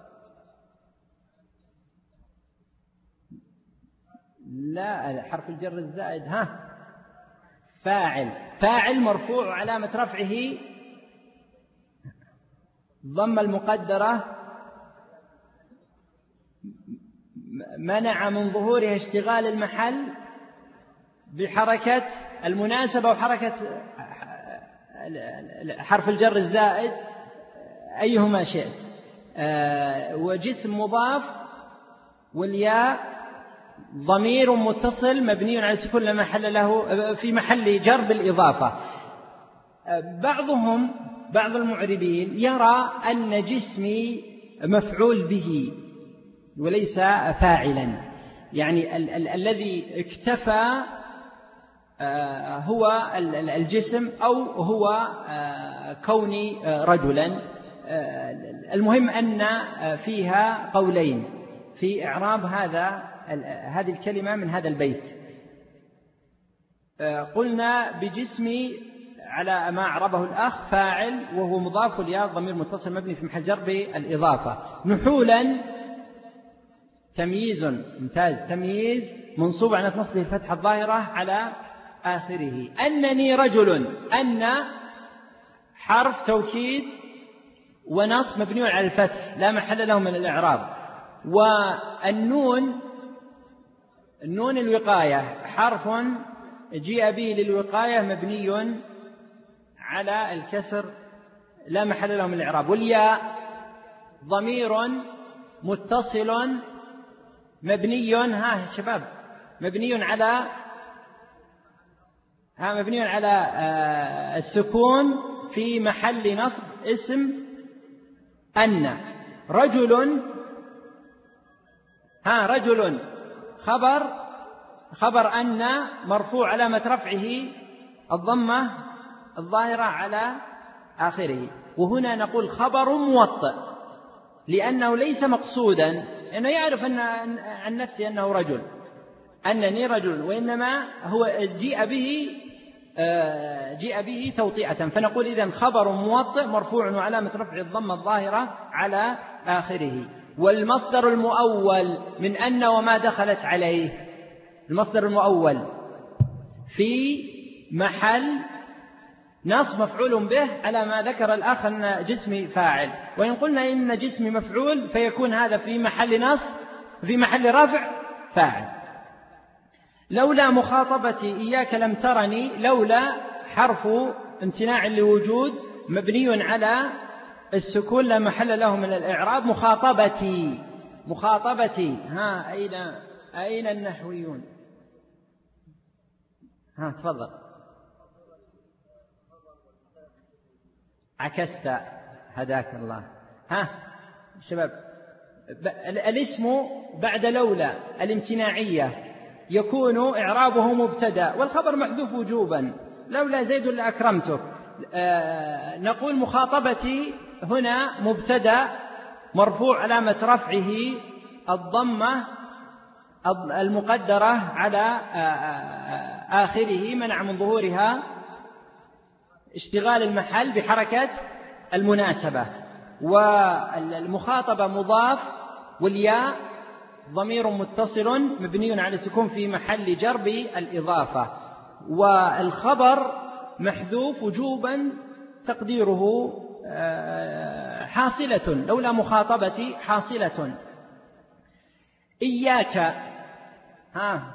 لا حرف الجر الزائد ها فاعل فاعل مرفوع علامة رفعه ضم المقدرة منع من ظهورها اشتغال المحل بحركة المناسبة وحركة حرف الجر الزائد أيهما شئت، وجسم مضاف، والياء ضمير متصل مبني على السكون لا محل له في محل جر بالإضافة. بعضهم بعض المعربين يرى أن جسمي مفعول به وليس فاعلا، يعني ال- ال- الذي اكتفى هو الجسم أو هو كوني رجلا. المهم أن فيها قولين في إعراب هذا هذه الكلمة من هذا البيت. قلنا بجسمي على ما أعربه الأخ فاعل وهو مضاف والياء ضمير متصل مبني في محل جر بالإضافة. نحولا تمييز ممتاز، تمييز منصوب على نصبه الفتحة الظاهرة على آخره. أنني رجل، أن حرف توكيد ونصب مبني على الفتح لا محل له من الإعراب. والنون النون الوقاية حرف جيء به للوقاية مبني على الكسر لا محل له من الإعراب. والياء ضمير متصل مبني ها شباب مبني على ها مبني على السكون في محل نصب اسم أن. رجل ها رجل خبر خبر أن مرفوع علامة رفعه الضمة الظاهرة على آخره. وهنا نقول خبر موطئ لأنه ليس مقصودا، لأنه يعرف أن عن نفسه أنه رجل، أنني رجل، وإنما هو جيء به جيء به توطئة. فنقول إذن خبر موطئ مرفوع وعلامة رفع الضمة الظاهرة على آخره. والمصدر المؤول من أن وما دخلت عليه، المصدر المؤول في محل نصب مفعول به على ما ذكر الأخ أن جسمي فاعل. وإن قلنا إن جسمي مفعول فيكون هذا في محل نصب في محل رفع فاعل. لولا مخاطبتي إياك لم ترني، لولا حرف امتناع لوجود مبني على السكون لا محل له من الإعراب. مخاطبتي مخاطبتي ها أين أين النحويون؟ ها تفضل. عكست هداك الله. ها شباب الاسم بعد لولا الامتناعية يكون إعرابه مبتدأ والخبر محذوف وجوبا. لولا زيد لأكرمته. آه نقول مخاطبتي هنا مبتدأ مرفوع علامة رفعه الضمة المقدرة على آخره منع من ظهورها اشتغال المحل بحركة المناسبة. والمخاطبة مضاف والياء ضمير متصل مبني على السكون في محل جر بالإضافة. والخبر محذوف وجوبا تقديره حاصلة، لولا مخاطبتي حاصلة. إياك ها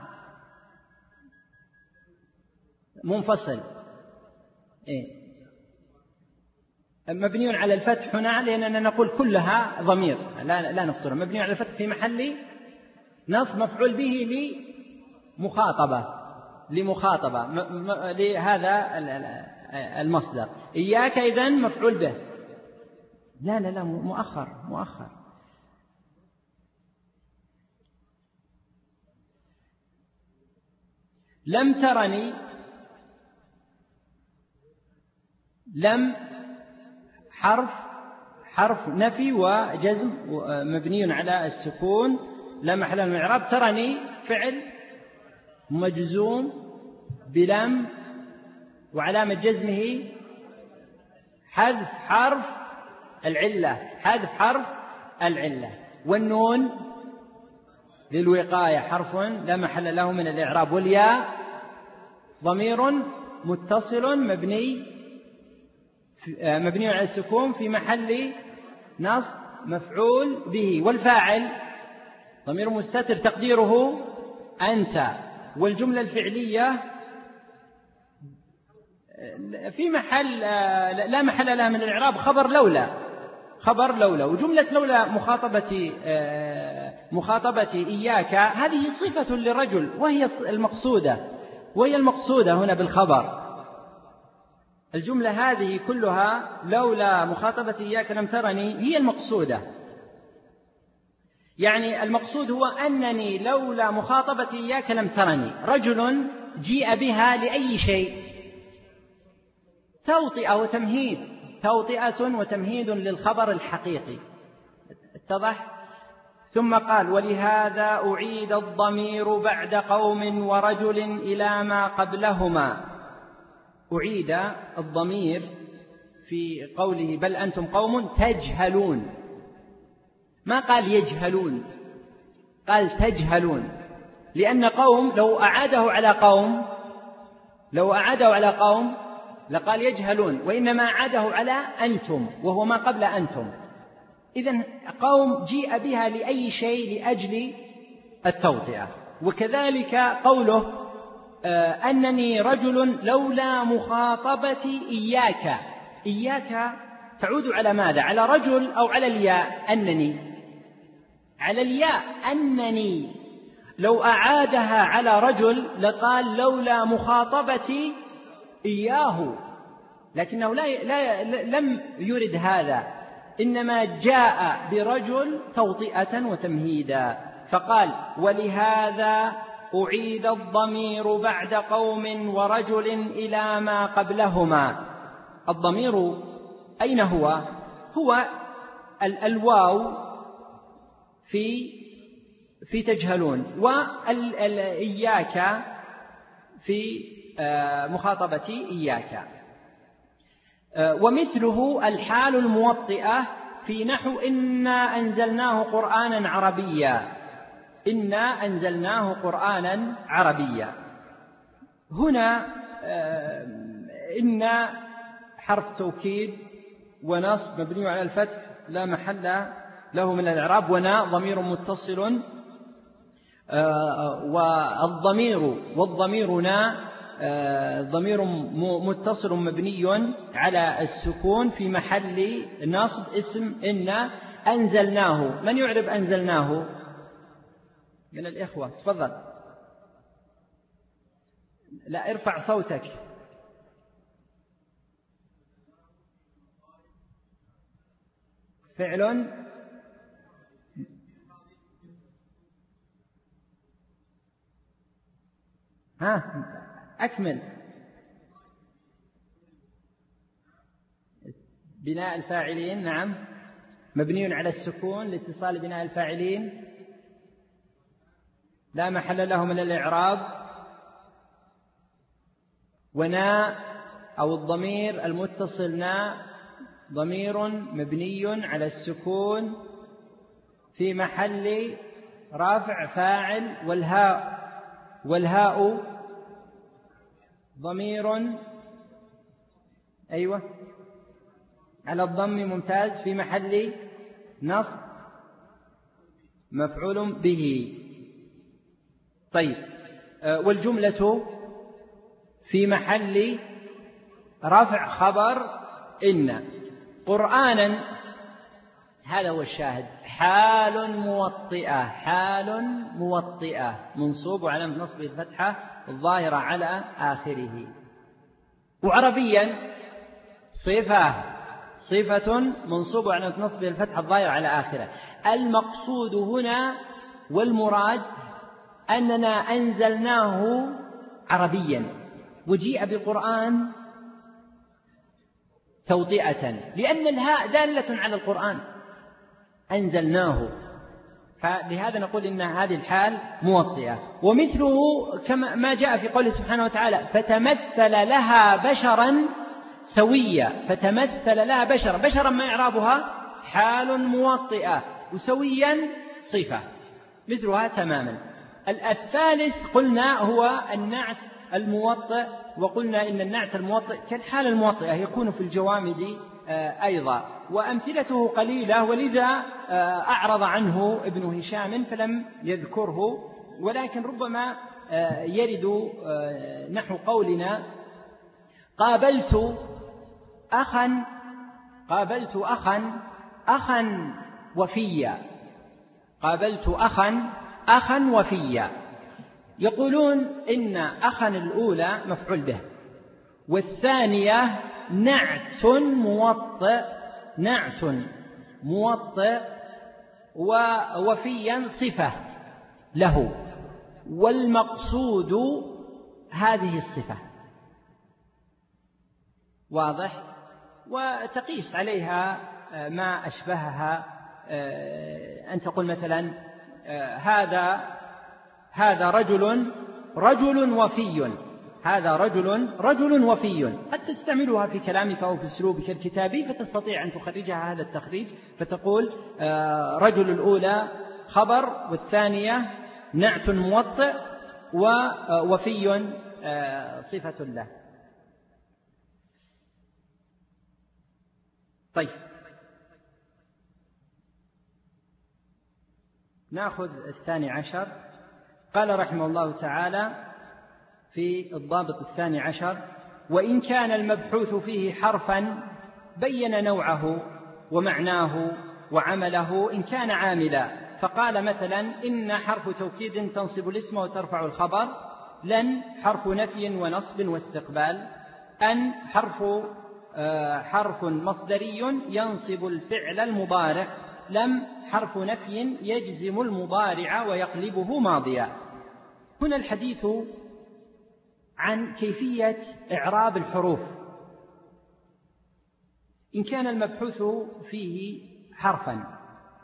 منفصل إيه؟ مبني على الفتح هنا لأننا نقول كلها ضمير لا, لا نفصل. مبني على الفتح في محل نصب مفعول به لمخاطبة لمخاطبة لهذا المصدر. إياك إذن مفعول به لا لا لا مؤخر مؤخر. لم ترني لم حرف حرف نفي وجزم مبني على السكون لا محل له من الإعراب. ترني فعل مجزوم بلم وعلامة جزمه حذف حرف العلة حذف حرف العلة. والنون للوقاية حرف لا محل له من الإعراب. والياء ضمير متصل مبني مبني على السكون في محل نصب مفعول به. والفاعل ضمير مستتر تقديره أنت. والجملة الفعلية في محل لا محل لها من الإعراب خبر لولا، خبر لولا. وجملة لولا مخاطبة مخاطبة إياك هذه صفة للرجل وهي المقصودة وهي المقصودة هنا بالخبر. الجملة هذه كلها لولا مخاطبة إياك لم ترني هي المقصودة. يعني المقصود هو أنني لولا مخاطبة إياك لم ترني. رجل جيء بها لأي شيء، توطئة وتمهيد، توطئة وتمهيد للخبر الحقيقي. اتضح؟ ثم قال ولهذا أعيد الضمير بعد قوم ورجل إلى ما قبلهما. أعيد الضمير في قوله بل أنتم قوم تجهلون، ما قال يجهلون، قال تجهلون، لأن قوم لو أعاده على قوم لو أعاده على قوم لقال يجهلون، وإنما أعاده على أنتم وهو ما قبل أنتم. إذن قوم جيء بها لأي شيء لأجل التوطئة. وكذلك قوله آه أنني رجل لولا مخاطبتي إياك، إياك تعود على ماذا؟ على رجل أو على الياء؟ أنني، على الياء أنني. لو أعادها على رجل لقال لولا مخاطبتي إياه، لكنه لا لا لم يرد هذا، إنما جاء برجل توطئة وتمهيدا، فقال ولهذا أعيد الضمير بعد قوم ورجل إلى ما قبلهما. الضمير أين هو؟ هو الواو في في تجهلون، وإياك في مخاطبتي إياك. ومثله الحال الموطئة في نحو إنا أنزلناه قرآنا عربيا، إنا أنزلناه قرآنا عربيا. هنا إن حرف توكيد ونصب مبني على الفتح لا محل له من الإعراب، ونا ضمير متصل، والضمير والضمير نا ضمير متصل مبني على السكون في محل نصب اسم إن أنزلناه. من يعرب أنزلناه من الإخوة؟ تفضل. لا ارفع صوتك. فعل ها أكمل. بناء الفاعلين نعم مبني على السكون لاتصال بناء الفاعلين، لا محل له من الإعراب. ونا أو الضمير المتصل نا ضمير مبني على السكون في محل رافع فاعل، والهاء والهاء ضمير أيوة على الضم ممتاز في محل نصب مفعول به. طيب والجملة في محل رفع خبر إن. قرآنا هذا هو الشاهد، حال موطئة، حال موطئة منصوب وعلامة نصبه الفتحة الظاهرة على آخره. وعربيا صفة صفة منصوب وعلامة نصبه الفتحة الظاهرة على آخره. المقصود هنا والمراد أننا أنزلناه عربيا، وجيء بقرآن توطئة، لأن الهاء دالة على القرآن أنزلناه، فلهذا نقول إن هذه الحال موطئة. ومثله كما ما جاء في قوله سبحانه وتعالى فتمثل لها بشرا سويا. فتمثل لها بشرا، بشرا ما إعرابها؟ حال موطئة، وسويا صفة مثلها تماما. الثالث قلنا هو النعت الموطئ، وقلنا إن النعت الموطئ كالحال الموطئة يكون في الجوامد أيضا، وأمثلته قليلة، ولذا أعرض عنه ابن هشام فلم يذكره، ولكن ربما يرد نحو قولنا قابلت أخا قابلت أخا أخا وفيا قابلت أخا أخا وفيا. يقولون إن أخا الأولى مفعول به، والثانية نعت موطئ نعت موطئ ووفيا صفة له، والمقصود هذه الصفة. واضح؟ وتقيس عليها ما أشبهها، أن تقول مثلا هذا هذا رجل رجل وفي، هذا رجل رجل وفي. قد تستعملها في كلامك أو في أسلوبك الكتابي فتستطيع أن تخرجها هذا التخريج، فتقول رجل الأولى خبر، والثانية نعت موطئ، ووفي صفة له. طيب، نأخذ الثاني عشر. قال رحمه الله تعالى في الضابط الثاني عشر: وإن كان المبحوث فيه حرفا بين نوعه ومعناه وعمله إن كان عاملا. فقال مثلا: إن حرف توكيد تنصب الاسم وترفع الخبر، لن حرف نفي ونصب واستقبال، أن حرف حرف مصدري ينصب الفعل المضارع، لم حرف نفي يجزم المضارع ويقلبه ماضيا. هنا الحديث عن كيفية إعراب الحروف. إن كان المبحوث فيه حرفا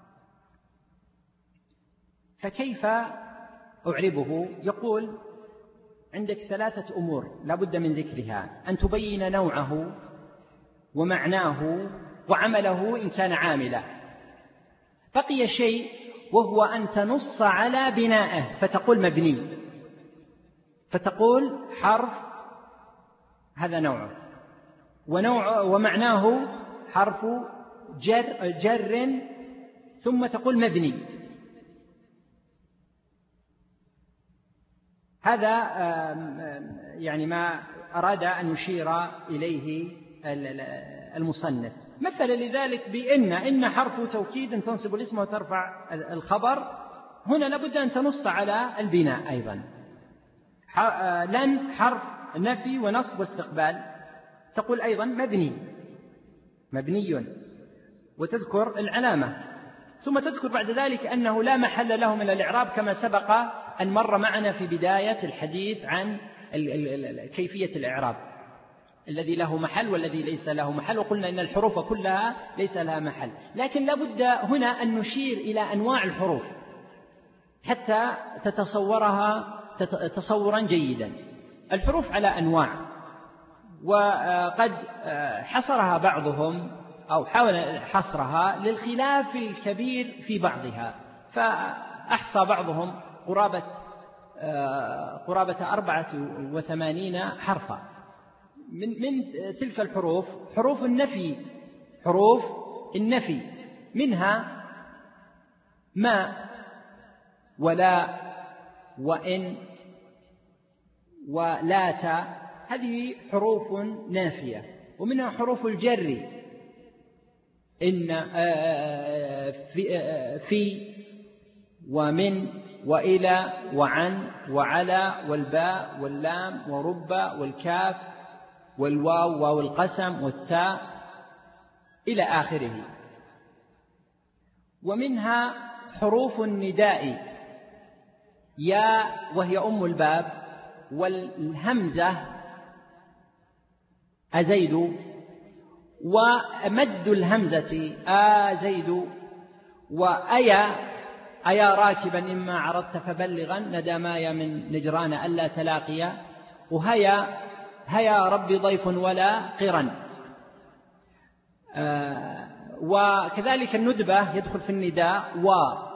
فكيف أعربه؟ يقول: عندك ثلاثة أمور لا بد من ذكرها: أن تبين نوعه ومعناه وعمله إن كان عاملا. بقي شيء وهو أن تنص على بنائه، فتقول مبني، فتقول حرف هذا نوعه، ونوع ومعناه حرف جر, جر ثم تقول مبني. هذا يعني ما أراد أن يشير إليه المصنف. مثل لذلك بإن إن حرف توكيد تنصب الاسم وترفع الخبر، هنا لابد أن تنص على البناء أيضا. لن حرف نفي ونصب واستقبال، تقول أيضا مبني مبني وتذكر العلامة، ثم تذكر بعد ذلك أنه لا محل له من الإعراب، كما سبق أن مر معنا في بداية الحديث عن كيفية الإعراب، الذي له محل والذي ليس له محل، وقلنا إن الحروف كلها ليس لها محل. لكن لابد هنا أن نشير إلى أنواع الحروف حتى تتصورها تصورا جيدا. الحروف على أنواع، وقد حصرها بعضهم أو حاول حصرها للخلاف الكبير في بعضها، فأحصى بعضهم قرابة قرابة أربعة وثمانين حرفا. من من تلك الحروف حروف النفي حروف النفي منها ما ولا وإن ولات، هذه حروف نافية. ومنها حروف الجر: إن في, في ومن وإلى وعن وعلى والباء واللام ورب والكاف والواو واو القسم والتاء إلى آخره. ومنها حروف النداء: يا وهي أم الباب، والهمزة أزيد، ومد الهمزة آزيد، وأيا أيا راكبا إما عرضت فبلغا ندى مايا من نجران ألا تلاقيا، وهيا هيا ربي ضيف ولا قرن. آه وكذلك الندبة يدخل في النداء: و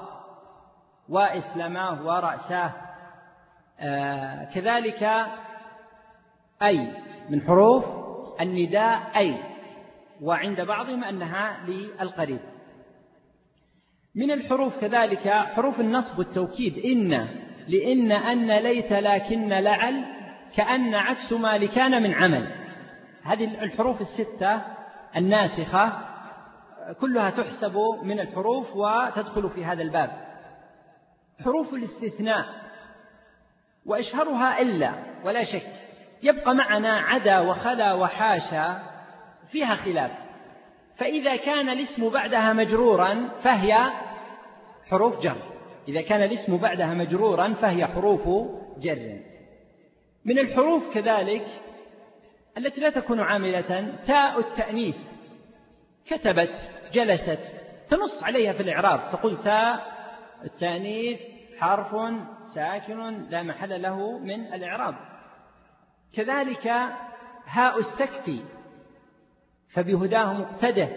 وإسلاماه ورأساه. آه كذلك أي من حروف النداء أي، وعند بعضهم أنها للقريب. من الحروف كذلك حروف النصب والتوكيد: إن لإن أن ليت لكن لعل كأن عكس ما لكان من عمل. هذه الحروف الستة الناسخة كلها تحسب من الحروف وتدخل في هذا الباب. حروف الاستثناء وأشهرها إلا ولا شك، يبقى معنا عدا وخلا وحاشا فيها خلاف. فإذا كان الاسم بعدها مجرورا فهي حروف جر، إذا كان الاسم بعدها مجرورا فهي حروف جر. من الحروف كذلك التي لا تكون عاملة تاء التأنيث، كتبت، جلست، تنص عليها في الإعراب، تقول تاء التأنيث حرف ساكن لا محل له من الإعراب. كذلك هاء السكت، فبهداه مقتده،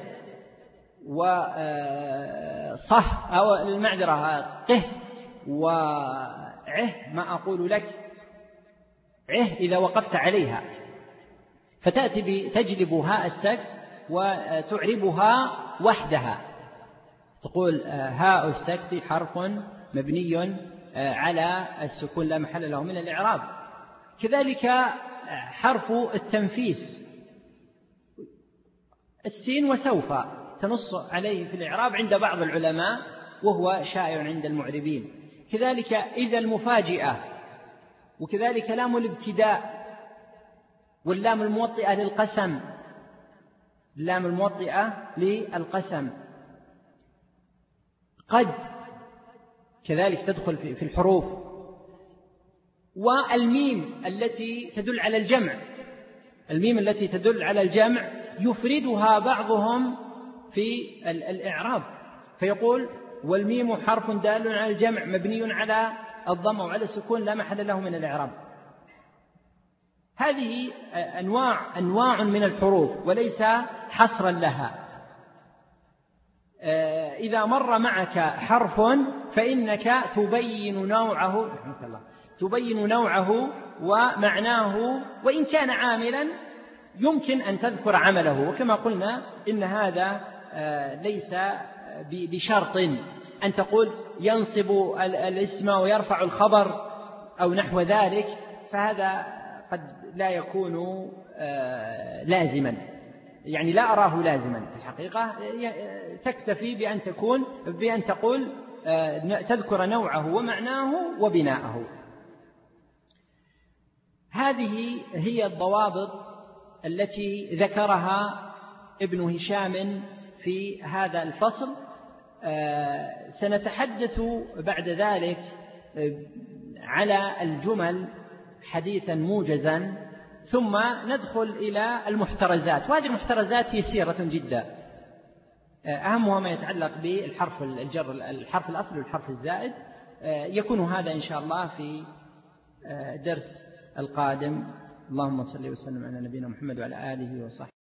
وصح أو المعذرة قه وعه ما أقول لك، عه إذا وقفت عليها، فتأتي تجلب هاء السكت وتعربها وحدها، تقول هاء السكت حرف مبني على السكون لا محل له من الإعراب. كذلك حرف التنفيس، السين وسوف تنص عليه في الإعراب عند بعض العلماء وهو شائع عند المعربين. كذلك إذا المفاجئة، وكذلك لام الابتداء، واللام الموطئة للقسم، اللام الموطئة للقسم. قد كذلك تدخل في الحروف. والميم التي تدل على الجمع، الميم التي تدل على الجمع يفردها بعضهم في الإعراب، فيقول والميم حرف دال على الجمع مبني على الضم وعلى السكون لا محل له من الإعراب. هذه أنواع أنواع من الحروف وليس حصرا لها. إذا مر معك حرف فإنك تبين نوعه تبين نوعه ومعناه، وإن كان عاملا يمكن أن تذكر عمله. وكما قلنا إن هذا ليس بشرط أن تقول ينصب الاسم ويرفع الخبر أو نحو ذلك، فهذا قد لا يكون لازما، يعني لا أراه لازما في الحقيقة. تكتفي بأن تكون بأن تقول تذكر نوعه ومعناه وبناءه. هذه هي الضوابط التي ذكرها ابن هشام في هذا الفصل. سنتحدث بعد ذلك على الجمل حديثا موجزا، ثم ندخل إلى المحترزات، وهذه المحترزات يسيرة جدا، أهمها ما يتعلق بالحرف الجر، الحرف الأصل والحرف الزائد. يكون هذا إن شاء الله في درس القادم. اللهم صل وسلم على نبينا محمد وعلى آله وصحبه.